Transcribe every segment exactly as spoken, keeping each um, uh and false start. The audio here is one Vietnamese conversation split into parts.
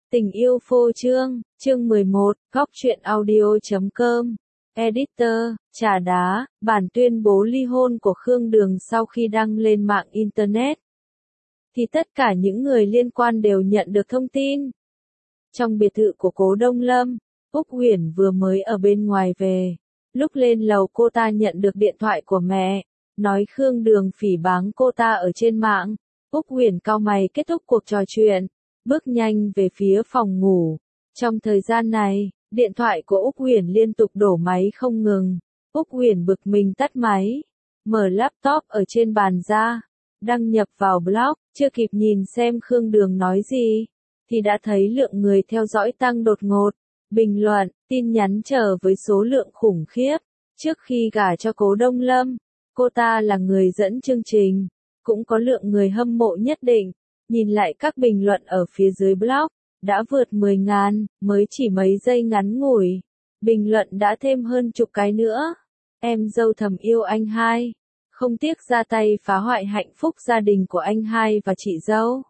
Tình yêu phô trương, chương mười một, góc truyện audio.com. Editor, trà đá, bản tuyên bố ly hôn của Khương Đường sau khi đăng lên mạng Internet. Thì tất cả những người liên quan đều nhận được thông tin. Trong biệt thự của Cố Đông Lâm, Úc Huyền vừa mới ở bên ngoài về. Lúc lên lầu cô ta nhận được điện thoại của mẹ, nói Khương Đường phỉ báng cô ta ở trên mạng. Úc Huyền cau mày kết thúc cuộc trò chuyện, bước nhanh về phía phòng ngủ. Trong thời gian này, điện thoại của Úc Huyền liên tục đổ máy không ngừng. Úc Huyền bực mình tắt máy, mở laptop ở trên bàn ra, đăng nhập vào blog, chưa kịp nhìn xem Khương Đường nói gì, thì đã thấy lượng người theo dõi tăng đột ngột. Bình luận, tin nhắn trở với số lượng khủng khiếp. Trước khi gả cho Cố Đông Lâm, cô ta là người dẫn chương trình, cũng có lượng người hâm mộ nhất định. Nhìn lại các bình luận ở phía dưới blog, đã vượt mười ngàn, mới chỉ mấy giây ngắn ngủi. Bình luận đã thêm hơn chục cái nữa. Em dâu thầm yêu anh hai, không tiếc ra tay phá hoại hạnh phúc gia đình của anh hai và chị dâu.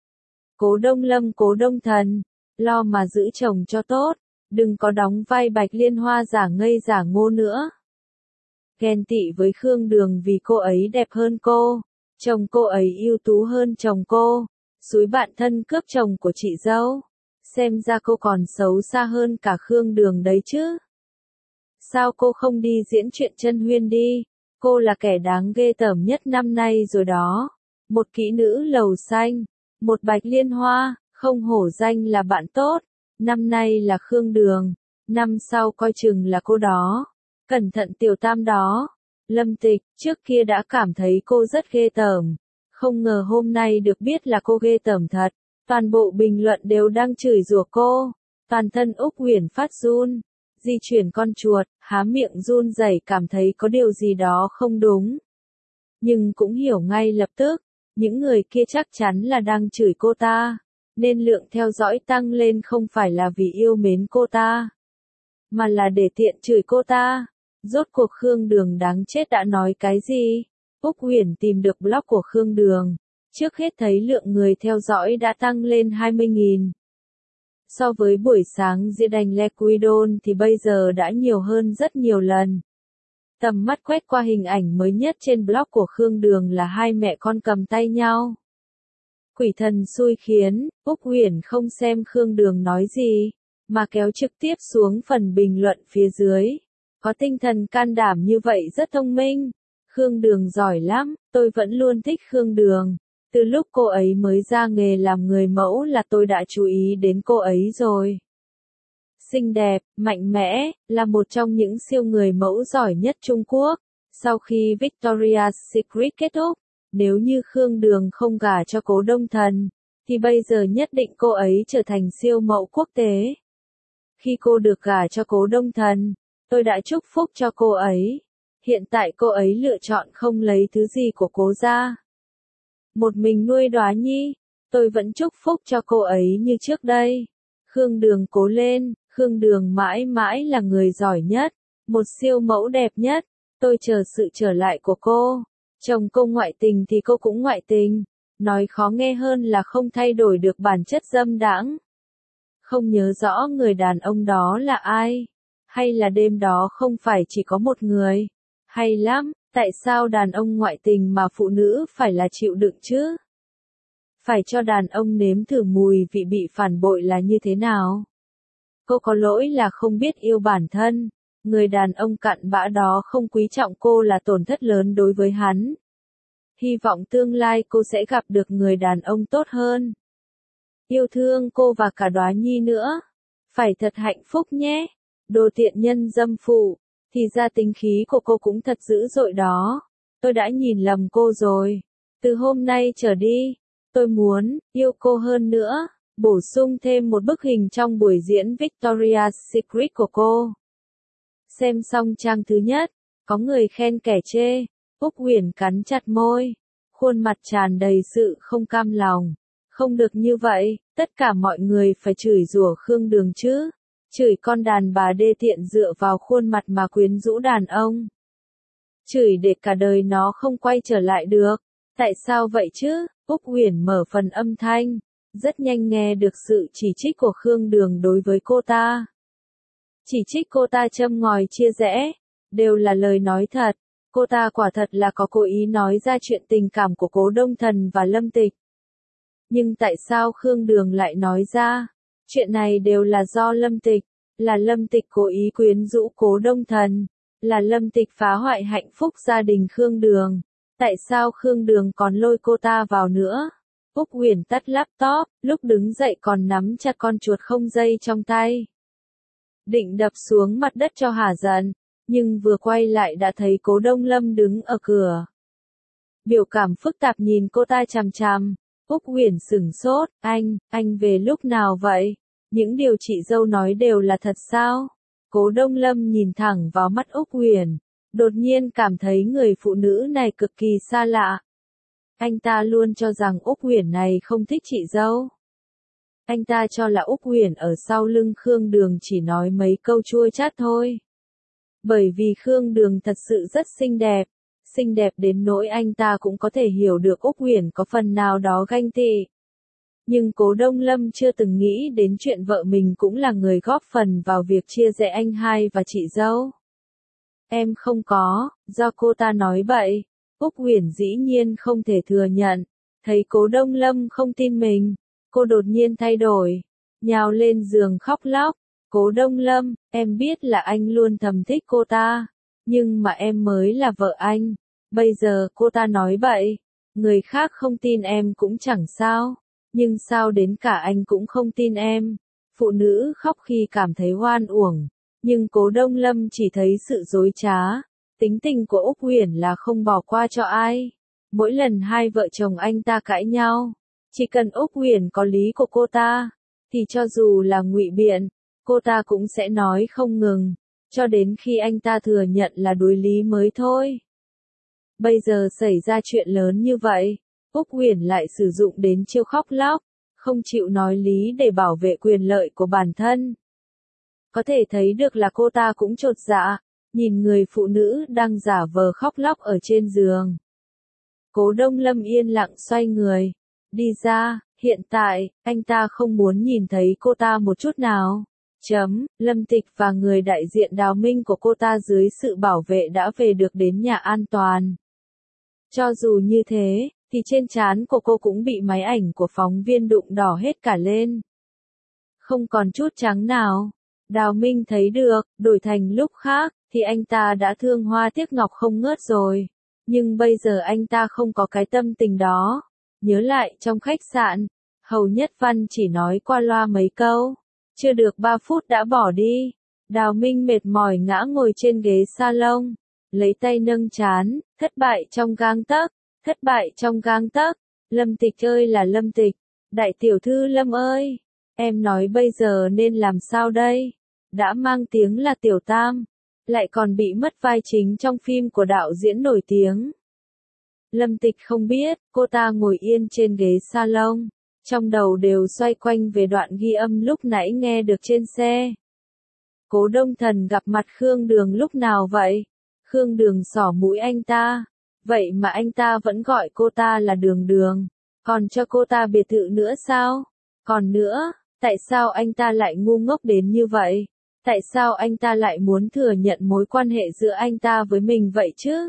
Cố Đông Lâm Cố Đông Thần, lo mà giữ chồng cho tốt, đừng có đóng vai Bạch Liên Hoa giả ngây giả ngô nữa. Ghen tị với Khương Đường vì cô ấy đẹp hơn cô, chồng cô ấy ưu tú hơn chồng cô. Xúi bạn thân cướp chồng của chị dâu. Xem ra cô còn xấu xa hơn cả Khương Đường đấy chứ. Sao cô không đi diễn chuyện Chân Huyên đi? Cô là kẻ đáng ghê tởm nhất năm nay rồi đó. Một kỹ nữ lầu xanh, một Bạch Liên Hoa, không hổ danh là bạn tốt. Năm nay là Khương Đường, năm sau coi chừng là cô đó. Cẩn thận tiểu tam đó. Lâm Tịch trước kia đã cảm thấy cô rất ghê tởm. Không ngờ hôm nay được biết là cô ghê tởm thật. Toàn bộ bình luận đều đang chửi rủa cô. Toàn thân Úc Huyền phát run. Di chuyển con chuột, há miệng run rẩy cảm thấy có điều gì đó không đúng. Nhưng cũng hiểu ngay lập tức. Những người kia chắc chắn là đang chửi cô ta. Nên lượng theo dõi tăng lên không phải là vì yêu mến cô ta. Mà là để tiện chửi cô ta. Rốt cuộc Khương Đường đáng chết đã nói cái gì? Úc Huyền tìm được blog của Khương Đường. Trước hết thấy lượng người theo dõi đã tăng lên hai mươi nghìn. So với buổi sáng diễn đành Le Quidon thì bây giờ đã nhiều hơn rất nhiều lần. Tầm mắt quét qua hình ảnh mới nhất trên blog của Khương Đường là hai mẹ con cầm tay nhau. Quỷ thần xui khiến, Úc Huyền không xem Khương Đường nói gì, mà kéo trực tiếp xuống phần bình luận phía dưới. Có tinh thần can đảm như vậy rất thông minh. Khương Đường giỏi lắm, tôi vẫn luôn thích Khương Đường. Từ lúc cô ấy mới ra nghề làm người mẫu là tôi đã chú ý đến cô ấy rồi. Xinh đẹp, mạnh mẽ, là một trong những siêu người mẫu giỏi nhất Trung Quốc. Sau khi Victoria's Secret kết thúc, nếu như Khương Đường không gả cho Cố Đông Thần, thì bây giờ nhất định cô ấy trở thành siêu mẫu quốc tế. Khi cô được gả cho Cố Đông Thần, tôi đã chúc phúc cho cô ấy. Hiện tại cô ấy lựa chọn không lấy thứ gì của Cố gia. Một mình nuôi Đóa Nhi, tôi vẫn chúc phúc cho cô ấy như trước đây. Khương Đường cố lên, Khương Đường mãi mãi là người giỏi nhất, một siêu mẫu đẹp nhất, tôi chờ sự trở lại của cô. Chồng cô ngoại tình thì cô cũng ngoại tình, nói khó nghe hơn là không thay đổi được bản chất dâm đãng. Không nhớ rõ người đàn ông đó là ai, hay là đêm đó không phải chỉ có một người. Hay lắm, tại sao đàn ông ngoại tình mà phụ nữ phải là chịu đựng chứ? Phải cho đàn ông nếm thử mùi vị bị phản bội là như thế nào? Cô có lỗi là không biết yêu bản thân. Người đàn ông cặn bã đó không quý trọng cô là tổn thất lớn đối với hắn. Hy vọng tương lai cô sẽ gặp được người đàn ông tốt hơn. Yêu thương cô và cả Đóa Nhi nữa. Phải thật hạnh phúc nhé. Đồ tiện nhân dâm phụ. Thì ra tính khí của cô cũng thật dữ dội đó. Tôi đã nhìn lầm cô rồi. Từ hôm nay trở đi, tôi muốn yêu cô hơn nữa. Bổ sung thêm một bức hình trong buổi diễn Victoria's Secret của cô. Xem xong trang thứ nhất, có người khen kẻ chê. Úc Huyền cắn chặt môi, khuôn mặt tràn đầy sự không cam lòng. Không được như vậy, tất cả mọi người phải chửi rủa Khương Đường chứ. Chửi con đàn bà đê tiện dựa vào khuôn mặt mà quyến rũ đàn ông. Chửi để cả đời nó không quay trở lại được. Tại sao vậy chứ? Úc Huyền mở phần âm thanh. rất nhanh nghe được sự chỉ trích của Khương Đường đối với cô ta. Chỉ trích cô ta châm ngòi chia rẽ, đều là lời nói thật. Cô ta quả thật là có cố ý nói ra chuyện tình cảm của Cố Đông Thần và Lâm Tịch. Nhưng tại sao Khương Đường lại nói ra? Chuyện này đều là do Lâm Tịch, là Lâm Tịch cố ý quyến rũ Cố Đông Thần, là Lâm Tịch phá hoại hạnh phúc gia đình Khương Đường. Tại sao Khương Đường còn lôi cô ta vào nữa? Úc Huyền tắt laptop, lúc đứng dậy còn nắm chặt con chuột không dây trong tay. Định đập xuống mặt đất cho hả giận, nhưng vừa quay lại đã thấy Cố Đông Lâm đứng ở cửa. Biểu cảm phức tạp nhìn cô ta chằm chằm. Úc Huyền sửng sốt, anh, anh về lúc nào vậy? Những điều chị dâu nói đều là thật sao? Cố Đông Lâm nhìn thẳng vào mắt Úc Huyền, đột nhiên cảm thấy người phụ nữ này cực kỳ xa lạ. Anh ta luôn cho rằng Úc Huyền này không thích chị dâu. Anh ta cho là Úc Huyền ở sau lưng Khương Đường chỉ nói mấy câu chua chát thôi. Bởi vì Khương Đường thật sự rất xinh đẹp, xinh đẹp đến nỗi anh ta cũng có thể hiểu được Úc Huyền có phần nào đó ganh tị. Nhưng Cố Đông Lâm chưa từng nghĩ đến chuyện vợ mình cũng là người góp phần vào việc chia rẽ anh hai và chị dâu. Em không có, do cô ta nói bậy. Úc Huyền dĩ nhiên không thể thừa nhận. Thấy Cố Đông Lâm không tin mình, cô đột nhiên thay đổi, nhào lên giường khóc lóc. Cố Đông Lâm, em biết là anh luôn thầm thích cô ta, nhưng mà em mới là vợ anh. Bây giờ cô ta nói bậy, người khác không tin em cũng chẳng sao, nhưng sao đến cả anh cũng không tin em. Phụ nữ khóc khi cảm thấy oan uổng, nhưng Cố Đông Lâm chỉ thấy sự dối trá. Tính tình của Úc Huyền là không bỏ qua cho ai. Mỗi lần hai vợ chồng anh ta cãi nhau, chỉ cần Úc Huyền có lý của cô ta, thì cho dù là ngụy biện, cô ta cũng sẽ nói không ngừng, cho đến khi anh ta thừa nhận là đối lý mới thôi. Bây giờ xảy ra chuyện lớn như vậy, Úc Huyền lại sử dụng đến chiêu khóc lóc, không chịu nói lý để bảo vệ quyền lợi của bản thân. Có thể thấy được là cô ta cũng chột dạ, nhìn người phụ nữ đang giả vờ khóc lóc ở trên giường. Cố Đông Lâm yên lặng xoay người, đi ra, hiện tại, anh ta không muốn nhìn thấy cô ta một chút nào. Chấm, Lâm Tịch và người đại diện Đào Minh của cô ta dưới sự bảo vệ đã về được đến nhà an toàn. Cho dù như thế, thì trên trán của cô cũng bị máy ảnh của phóng viên đụng đỏ hết cả lên. Không còn chút trắng nào. Đào Minh thấy được, đổi thành lúc khác, thì anh ta đã thương hoa tiếc ngọc không ngớt rồi. Nhưng bây giờ anh ta không có cái tâm tình đó. Nhớ lại trong khách sạn, Hầu Nhất Văn chỉ nói qua loa mấy câu. Chưa được ba phút đã bỏ đi. Đào Minh mệt mỏi ngã ngồi trên ghế salon, lấy tay nâng trán, thất bại trong gang tấc, thất bại trong gang tấc. Lâm Tịch ơi là Lâm Tịch, đại tiểu thư Lâm ơi, em nói bây giờ nên làm sao đây? Đã mang tiếng là tiểu tam, lại còn bị mất vai chính trong phim của đạo diễn nổi tiếng. Lâm Tịch không biết, cô ta ngồi yên trên ghế salon, trong đầu đều xoay quanh về đoạn ghi âm lúc nãy nghe được trên xe. Cố Đông Thần gặp mặt Khương Đường lúc nào vậy? Khương Đường xỏ mũi anh ta, vậy mà anh ta vẫn gọi cô ta là Đường Đường, còn cho cô ta biệt thự nữa sao? Còn nữa, tại sao anh ta lại ngu ngốc đến như vậy? Tại sao anh ta lại muốn thừa nhận mối quan hệ giữa anh ta với mình vậy chứ?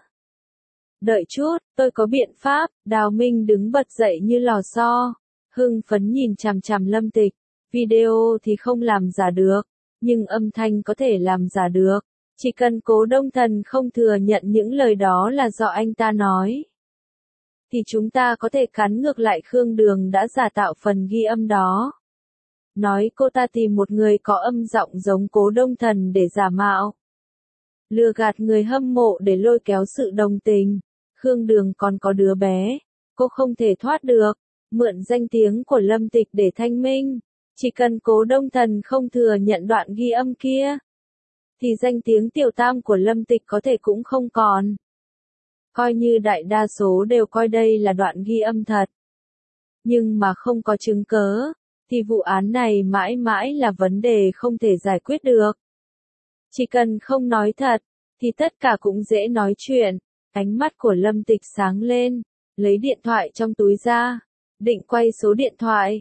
Đợi chút, tôi có biện pháp. Đào Minh đứng bật dậy như lò xo, hưng phấn nhìn chằm chằm Lâm Tịch. Video thì không làm giả được, nhưng âm thanh có thể làm giả được. Chỉ cần Cố Đông Thần không thừa nhận những lời đó là do anh ta nói, thì chúng ta có thể cắn ngược lại Khương Đường đã giả tạo phần ghi âm đó. Nói cô ta tìm một người có âm giọng giống Cố Đông Thần để giả mạo, lừa gạt người hâm mộ để lôi kéo sự đồng tình. Khương Đường còn có đứa bé, cô không thể thoát được, mượn danh tiếng của Lâm Tịch để thanh minh. Chỉ cần Cố Đông Thần không thừa nhận đoạn ghi âm kia, thì danh tiếng tiểu tam của Lâm Tịch có thể cũng không còn. Coi như đại đa số đều coi đây là đoạn ghi âm thật, nhưng mà không có chứng cớ, thì vụ án này mãi mãi là vấn đề không thể giải quyết được. Chỉ cần không nói thật, thì tất cả cũng dễ nói chuyện. Ánh mắt của Lâm Tịch sáng lên, lấy điện thoại trong túi ra, định quay số điện thoại.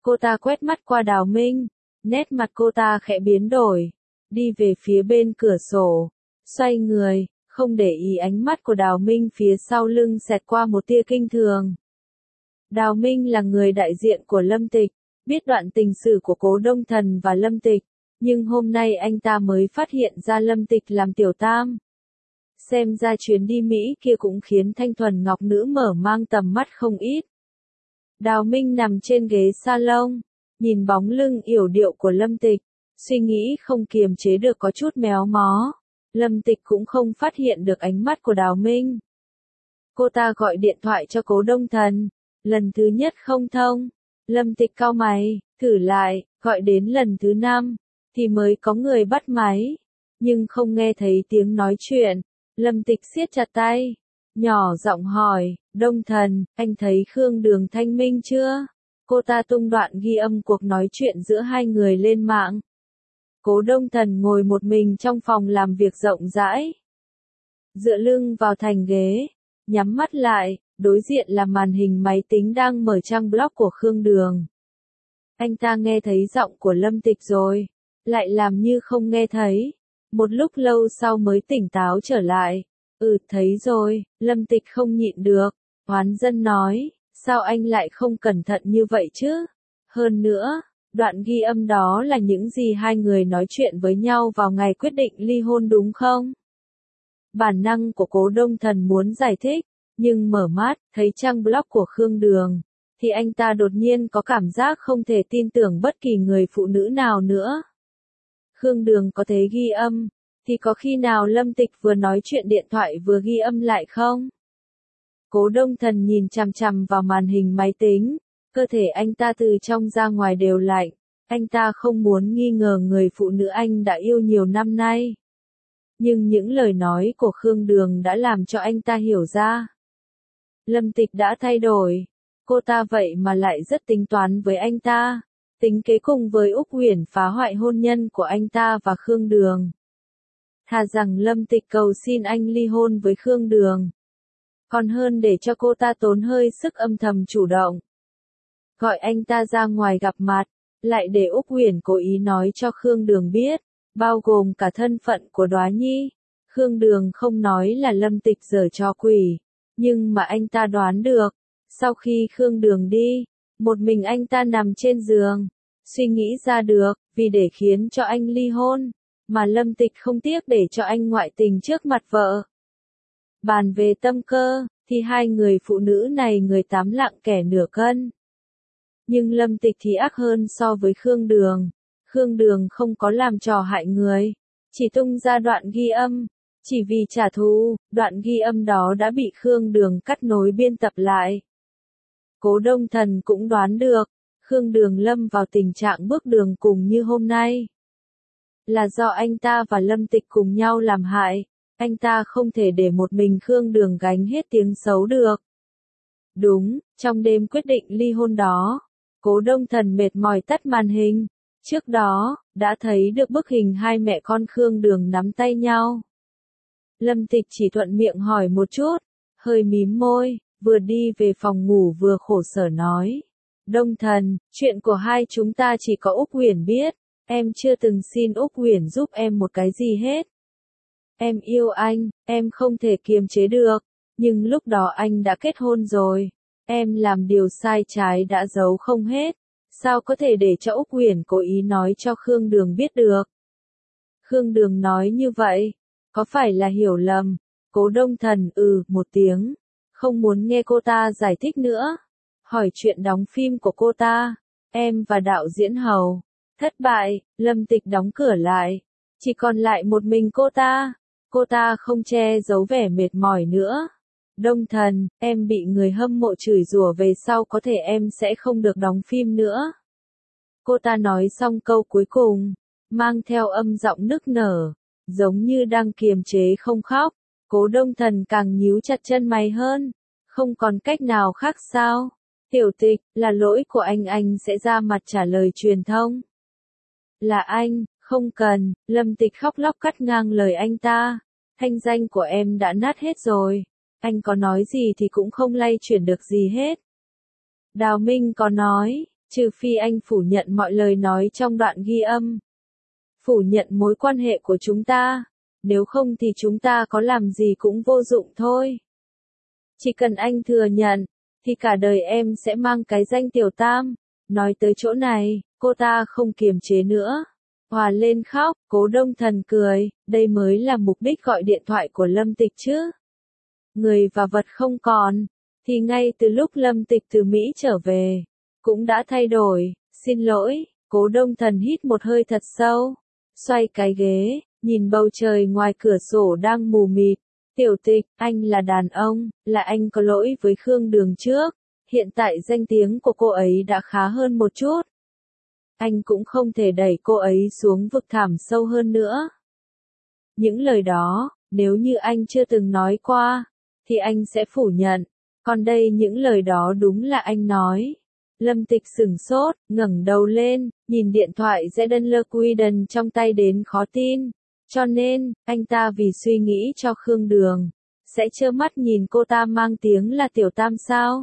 Cô ta quét mắt qua Đào Minh, nét mặt cô ta khẽ biến đổi, đi về phía bên cửa sổ, xoay người, không để ý ánh mắt của Đào Minh phía sau lưng xẹt qua một tia kinh thường. Đào Minh là người đại diện của Lâm Tịch, biết đoạn tình sử của Cố Đông Thần và Lâm Tịch, nhưng hôm nay anh ta mới phát hiện ra Lâm Tịch làm tiểu tam. Xem ra chuyến đi Mỹ kia cũng khiến thanh thuần ngọc nữ mở mang tầm mắt không ít. Đào Minh nằm trên ghế salon, nhìn bóng lưng yểu điệu của Lâm Tịch, suy nghĩ không kiềm chế được có chút méo mó. Lâm Tịch cũng không phát hiện được ánh mắt của Đào Minh. Cô ta gọi điện thoại cho Cố Đông Thần, lần thứ nhất không thông. Lâm Tịch cau mày, thử lại, gọi đến lần thứ năm, thì mới có người bắt máy, nhưng không nghe thấy tiếng nói chuyện. Lâm Tịch siết chặt tay, nhỏ giọng hỏi, Đông Thần, anh thấy Khương Đường thanh minh chưa? Cô ta tung đoạn ghi âm cuộc nói chuyện giữa hai người lên mạng. Cố Đông Thần ngồi một mình trong phòng làm việc rộng rãi, dựa lưng vào thành ghế, nhắm mắt lại, đối diện là màn hình máy tính đang mở trang blog của Khương Đường. Anh ta nghe thấy giọng của Lâm Tịch rồi, lại làm như không nghe thấy. Một lúc lâu sau mới tỉnh táo trở lại. Ừ, thấy rồi. Lâm Tịch không nhịn được, oán dân nói, sao anh lại không cẩn thận như vậy chứ? Hơn nữa, đoạn ghi âm đó là những gì hai người nói chuyện với nhau vào ngày quyết định ly hôn đúng không? Bản năng của Cố Đông Thần muốn giải thích, nhưng mở mắt, thấy trang blog của Khương Đường, thì anh ta đột nhiên có cảm giác không thể tin tưởng bất kỳ người phụ nữ nào nữa. Khương Đường có thể ghi âm, thì có khi nào Lâm Tịch vừa nói chuyện điện thoại vừa ghi âm lại không? Cố Đông Thần nhìn chằm chằm vào màn hình máy tính, cơ thể anh ta từ trong ra ngoài đều lạnh, anh ta không muốn nghi ngờ người phụ nữ anh đã yêu nhiều năm nay. Nhưng những lời nói của Khương Đường đã làm cho anh ta hiểu ra. Lâm Tịch đã thay đổi, cô ta vậy mà lại rất tính toán với anh ta, tính kế cùng với Úc Uyển phá hoại hôn nhân của anh ta và Khương Đường. Thà rằng Lâm Tịch cầu xin anh ly hôn với Khương Đường, còn hơn để cho cô ta tốn hơi sức âm thầm chủ động. Gọi anh ta ra ngoài gặp mặt, lại để Úc Uyển cố ý nói cho Khương Đường biết, bao gồm cả thân phận của Đóa Nhi. Khương Đường không nói là Lâm Tịch giở trò quỷ, nhưng mà anh ta đoán được. Sau khi Khương Đường đi, một mình anh ta nằm trên giường, suy nghĩ ra được, vì để khiến cho anh ly hôn, mà Lâm Tịch không tiếc để cho anh ngoại tình trước mặt vợ. Bàn về tâm cơ, thì hai người phụ nữ này người tám lạng kẻ nửa cân. Nhưng Lâm Tịch thì ác hơn so với Khương Đường. Khương Đường không có làm trò hại người, chỉ tung ra đoạn ghi âm. Chỉ vì trả thù, đoạn ghi âm đó đã bị Khương Đường cắt nối biên tập lại. Cố Đông Thần cũng đoán được, Khương Đường lâm vào tình trạng bước đường cùng như hôm nay. Là do anh ta và Lâm Tịch cùng nhau làm hại, anh ta không thể để một mình Khương Đường gánh hết tiếng xấu được. Đúng, trong đêm quyết định ly hôn đó, Cố Đông Thần mệt mỏi tắt màn hình. Trước đó, đã thấy được bức hình hai mẹ con Khương Đường nắm tay nhau. Lâm Tịch chỉ thuận miệng hỏi một chút, hơi mím môi, vừa đi về phòng ngủ vừa khổ sở nói. Đông Thần, chuyện của hai chúng ta chỉ có Úc Uyển biết, em chưa từng xin Úc Uyển giúp em một cái gì hết. Em yêu anh, em không thể kiềm chế được, nhưng lúc đó anh đã kết hôn rồi, em làm điều sai trái đã giấu không hết, sao có thể để cho Úc Uyển cố ý nói cho Khương Đường biết được. Khương Đường nói như vậy, có phải là hiểu lầm? Cố Đông Thần ừ một tiếng, không muốn nghe cô ta giải thích nữa. Hỏi chuyện đóng phim của cô ta, em và đạo diễn Hầu. Thất bại, Lâm Tịch đóng cửa lại, chỉ còn lại một mình cô ta. Cô ta không che giấu vẻ mệt mỏi nữa. Đông Thần, em bị người hâm mộ chửi rủa về sau có thể em sẽ không được đóng phim nữa. Cô ta nói xong câu cuối cùng, mang theo âm giọng nức nở, giống như đang kiềm chế không khóc. Cố Đông Thần càng nhíu chặt chân mày hơn, không còn cách nào khác sao? Tiểu Tịch, là lỗi của anh, anh sẽ ra mặt trả lời truyền thông. Là anh, không cần. Lâm Tịch khóc lóc cắt ngang lời anh ta. Thanh danh của em đã nát hết rồi, anh có nói gì thì cũng không lay chuyển được gì hết. Đào Minh có nói, trừ phi anh phủ nhận mọi lời nói trong đoạn ghi âm. Phủ nhận mối quan hệ của chúng ta, nếu không thì chúng ta có làm gì cũng vô dụng thôi. Chỉ cần anh thừa nhận, thì cả đời em sẽ mang cái danh tiểu tam. Nói tới chỗ này, cô ta không kiềm chế nữa. Hòa lên khóc, Cố Đông Thần cười, đây mới là mục đích gọi điện thoại của Lâm Tịch chứ. Người và vật không còn, thì ngay từ lúc Lâm Tịch từ Mỹ trở về, cũng đã thay đổi, xin lỗi, Cố Đông Thần hít một hơi thật sâu, xoay cái ghế, nhìn bầu trời ngoài cửa sổ đang mù mịt. Tiểu Tịch, anh là đàn ông, là anh có lỗi với Khương Đường trước, hiện tại danh tiếng của cô ấy đã khá hơn một chút. Anh cũng không thể đẩy cô ấy xuống vực thẳm sâu hơn nữa. Những lời đó, nếu như anh chưa từng nói qua, thì anh sẽ phủ nhận, còn đây những lời đó đúng là anh nói. Lâm Tịch sửng sốt, ngẩng đầu lên, nhìn điện thoại Zeden Quiden trong tay đến khó tin. Cho nên, anh ta vì suy nghĩ cho Khương Đường, sẽ trơ mắt nhìn cô ta mang tiếng là tiểu tam sao?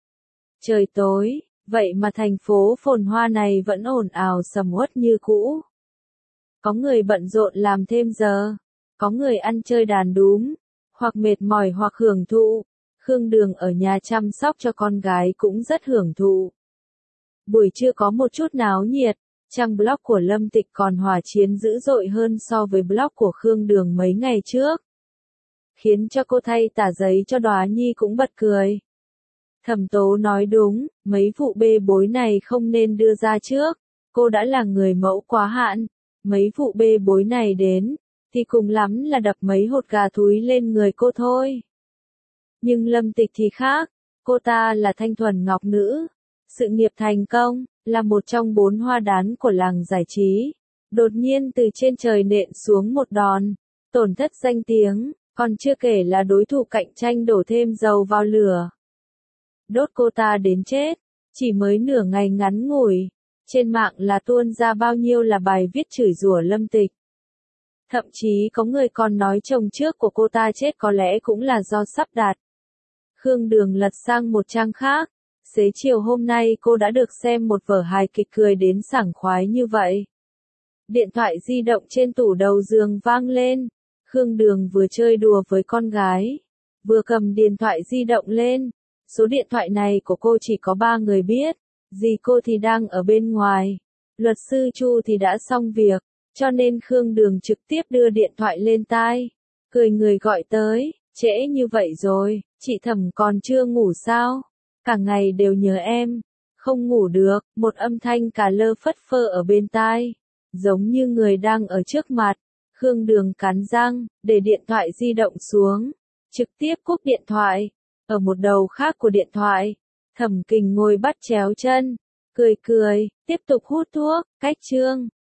Trời tối, vậy mà thành phố phồn hoa này vẫn ồn ào sầm uất như cũ. Có người bận rộn làm thêm giờ, có người ăn chơi đàn đúm, hoặc mệt mỏi hoặc hưởng thụ. Khương Đường ở nhà chăm sóc cho con gái cũng rất hưởng thụ. Buổi trưa có một chút náo nhiệt, trang blog của Lâm Tịch còn hỏa chiến dữ dội hơn so với blog của Khương Đường mấy ngày trước. Khiến cho cô thay tả giấy cho Đóa Nhi cũng bật cười. Thẩm Tố nói đúng, mấy vụ bê bối này không nên đưa ra trước, cô đã là người mẫu quá hạn, mấy vụ bê bối này đến, thì cùng lắm là đập mấy hột gà thúi lên người cô thôi. Nhưng Lâm Tịch thì khác, cô ta là thanh thuần ngọc nữ, sự nghiệp thành công, là một trong bốn hoa đán của làng giải trí. Đột nhiên từ trên trời nện xuống một đòn, tổn thất danh tiếng, còn chưa kể là đối thủ cạnh tranh đổ thêm dầu vào lửa. Đốt cô ta đến chết, chỉ mới nửa ngày ngắn ngủi, trên mạng là tuôn ra bao nhiêu là bài viết chửi rủa Lâm Tịch. Thậm chí có người còn nói chồng trước của cô ta chết có lẽ cũng là do sắp đặt. Khương Đường lật sang một trang khác, xế chiều hôm nay cô đã được xem một vở hài kịch cười đến sảng khoái như vậy. Điện thoại di động trên tủ đầu giường vang lên, Khương Đường vừa chơi đùa với con gái, vừa cầm điện thoại di động lên. Số điện thoại này của cô chỉ có ba người biết, dì cô thì đang ở bên ngoài, luật sư Chu thì đã xong việc, cho nên Khương Đường trực tiếp đưa điện thoại lên tai, cười người gọi tới, trễ như vậy rồi, chị Thẩm còn chưa ngủ sao? Cả ngày đều nhớ em, không ngủ được, một âm thanh cà lơ phất phơ ở bên tai, giống như người đang ở trước mặt. Khương Đường cắn răng, để điện thoại di động xuống, trực tiếp cúp điện thoại. Ở một đầu khác của điện thoại, Thẩm Kình ngồi bắt chéo chân, cười cười, tiếp tục hút thuốc, cách chương.